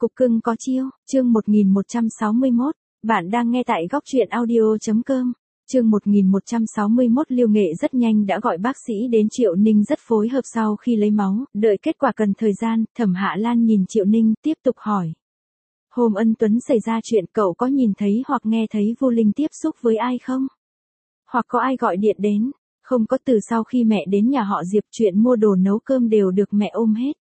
Cục cưng có chiêu, chương 1161, bạn đang nghe tại góc truyện audio.com. Chương 1161 Liêu Nghệ rất nhanh đã gọi bác sĩ đến. Triệu Ninh rất phối hợp. Sau khi lấy máu, đợi kết quả cần thời gian, Thẩm Hạ Lan nhìn Triệu Ninh, tiếp tục hỏi. Hôm Ân Tuấn xảy ra chuyện cậu có nhìn thấy hoặc nghe thấy Vu Linh tiếp xúc với ai không? Hoặc có ai gọi điện đến? Không có. Từ sau khi mẹ đến nhà họ Diệp, chuyện mua đồ nấu cơm đều được mẹ ôm hết.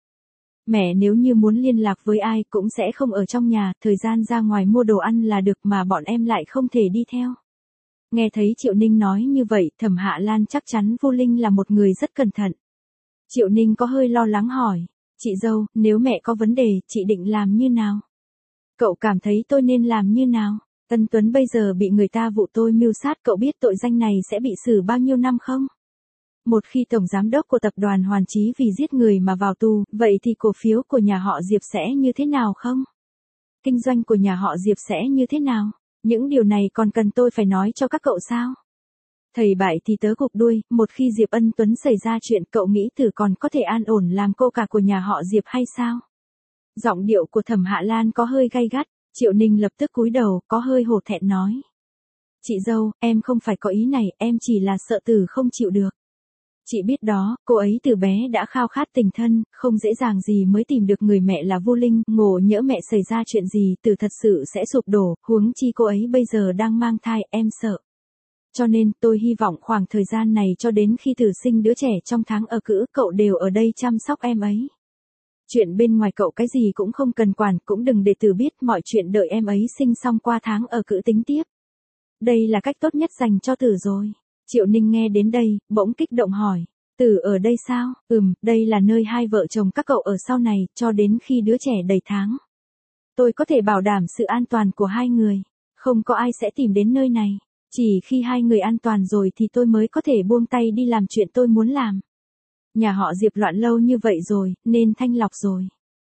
Mẹ nếu như muốn liên lạc với ai cũng sẽ không ở trong nhà, thời gian ra ngoài mua đồ ăn là được, mà bọn em lại không thể đi theo. Nghe thấy Triệu Ninh nói như vậy, Thẩm Hạ Lan chắc chắn Vu Linh là một người rất cẩn thận. Triệu Ninh có hơi lo lắng hỏi, chị dâu, nếu mẹ có vấn đề, chị định làm như nào? Cậu cảm thấy tôi nên làm như nào? Ân Tuấn bây giờ bị người ta vụ tôi mưu sát, cậu biết tội danh này sẽ bị xử bao nhiêu năm không? Một khi tổng giám đốc của tập đoàn Hoàn Chí vì giết người mà vào tù, vậy thì cổ phiếu của nhà họ Diệp sẽ như thế nào không? Kinh doanh của nhà họ Diệp sẽ như thế nào? Những điều này còn cần tôi phải nói cho các cậu sao? Thầy bại thì tớ gục đuôi, một khi Diệp Ân Tuấn xảy ra chuyện, cậu nghĩ thử còn có thể an ổn làm cô cả của nhà họ Diệp hay sao? Giọng điệu của Thẩm Hạ Lan có hơi gay gắt. Triệu Ninh lập tức cúi đầu, có hơi hổ thẹn nói. Chị dâu, em không phải có ý này, em chỉ là sợ Tử không chịu được. Chị biết đó, cô ấy từ bé đã khao khát tình thân, không dễ dàng gì mới tìm được người mẹ là Vu Linh, ngộ nhỡ mẹ xảy ra chuyện gì, Tử thật sự sẽ sụp đổ, huống chi cô ấy bây giờ đang mang thai, em sợ. Cho nên, tôi hy vọng khoảng thời gian này cho đến khi Tử sinh đứa trẻ trong tháng ở cữ, cậu đều ở đây chăm sóc em ấy. Chuyện bên ngoài cậu cái gì cũng không cần quản, cũng đừng để Tử biết, mọi chuyện đợi em ấy sinh xong qua tháng ở cữ tính tiếp. Đây là cách tốt nhất dành cho Tử rồi. Triệu Ninh nghe đến đây, bỗng kích động hỏi, Tử ở đây sao? Đây là nơi hai vợ chồng các cậu ở sau này, cho đến khi đứa trẻ đầy tháng. Tôi có thể bảo đảm sự an toàn của hai người, không có ai sẽ tìm đến nơi này. Chỉ khi hai người an toàn rồi thì tôi mới có thể buông tay đi làm chuyện tôi muốn làm. Nhà họ Diệp loạn lâu như vậy rồi, nên thanh lọc rồi.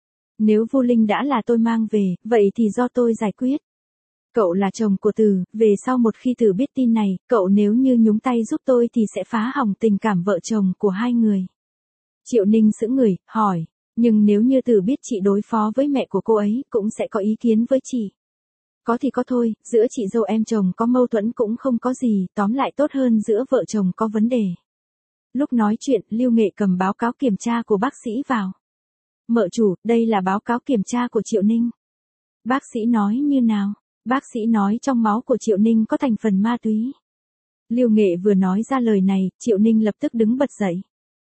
Nếu Vu Linh đã là tôi mang về, vậy thì do tôi giải quyết. Cậu là chồng của Tử, về sau một khi Tử biết tin này, cậu nếu như nhúng tay giúp tôi thì sẽ phá hỏng tình cảm vợ chồng của hai người. Triệu Ninh sững người, hỏi, nhưng nếu như Tử biết chị đối phó với mẹ của cô ấy, cũng sẽ có ý kiến với chị. Có thì có thôi, giữa chị dâu em chồng có mâu thuẫn cũng không có gì, tóm lại tốt hơn giữa vợ chồng có vấn đề. Lúc nói chuyện, Liêu Nghệ cầm báo cáo kiểm tra của bác sĩ vào. Mợ chủ, đây là báo cáo kiểm tra của Triệu Ninh. Bác sĩ nói như nào? Bác sĩ nói trong máu của Triệu Ninh có thành phần ma túy. Liêu Nghệ vừa nói ra lời này, Triệu Ninh lập tức đứng bật dậy.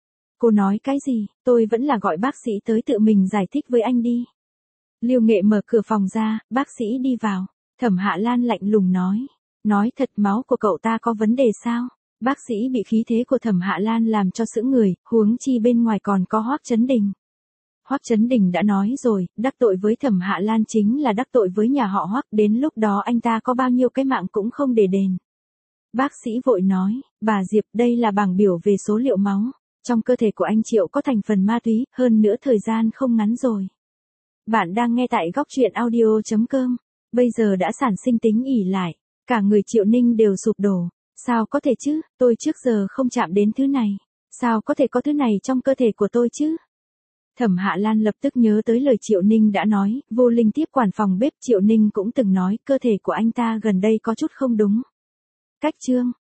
Cô nói cái gì? Tôi vẫn là gọi bác sĩ tới tự mình giải thích với anh đi. Liêu Nghệ mở cửa phòng ra, bác sĩ đi vào. Thẩm Hạ Lan lạnh lùng nói. Nói thật, máu của cậu ta có vấn đề sao? Bác sĩ bị khí thế của Thẩm Hạ Lan làm cho sững người, huống chi bên ngoài còn có Hoắc Chấn Đình. Hoắc Chấn Đình đã nói rồi, đắc tội với Thẩm Hạ Lan chính là đắc tội với nhà họ Hoắc, đến lúc đó anh ta có bao nhiêu cái mạng cũng không để đền. Bác sĩ vội nói, bà Diệp, đây là bảng biểu về số liệu máu. Trong cơ thể của anh Triệu có thành phần ma túy, hơn nữa thời gian không ngắn rồi. Bạn đang nghe tại góc truyện audio.com. Bây giờ đã sản sinh tính ỉ lại, cả người Triệu Ninh đều sụp đổ. Sao có thể chứ, tôi trước giờ không chạm đến thứ này. Sao có thể có thứ này trong cơ thể của tôi chứ? Thẩm Hạ Lan lập tức nhớ tới lời Triệu Ninh đã nói, Vu Linh tiếp quản phòng bếp, Triệu Ninh cũng từng nói cơ thể của anh ta gần đây có chút không đúng. Cách chương,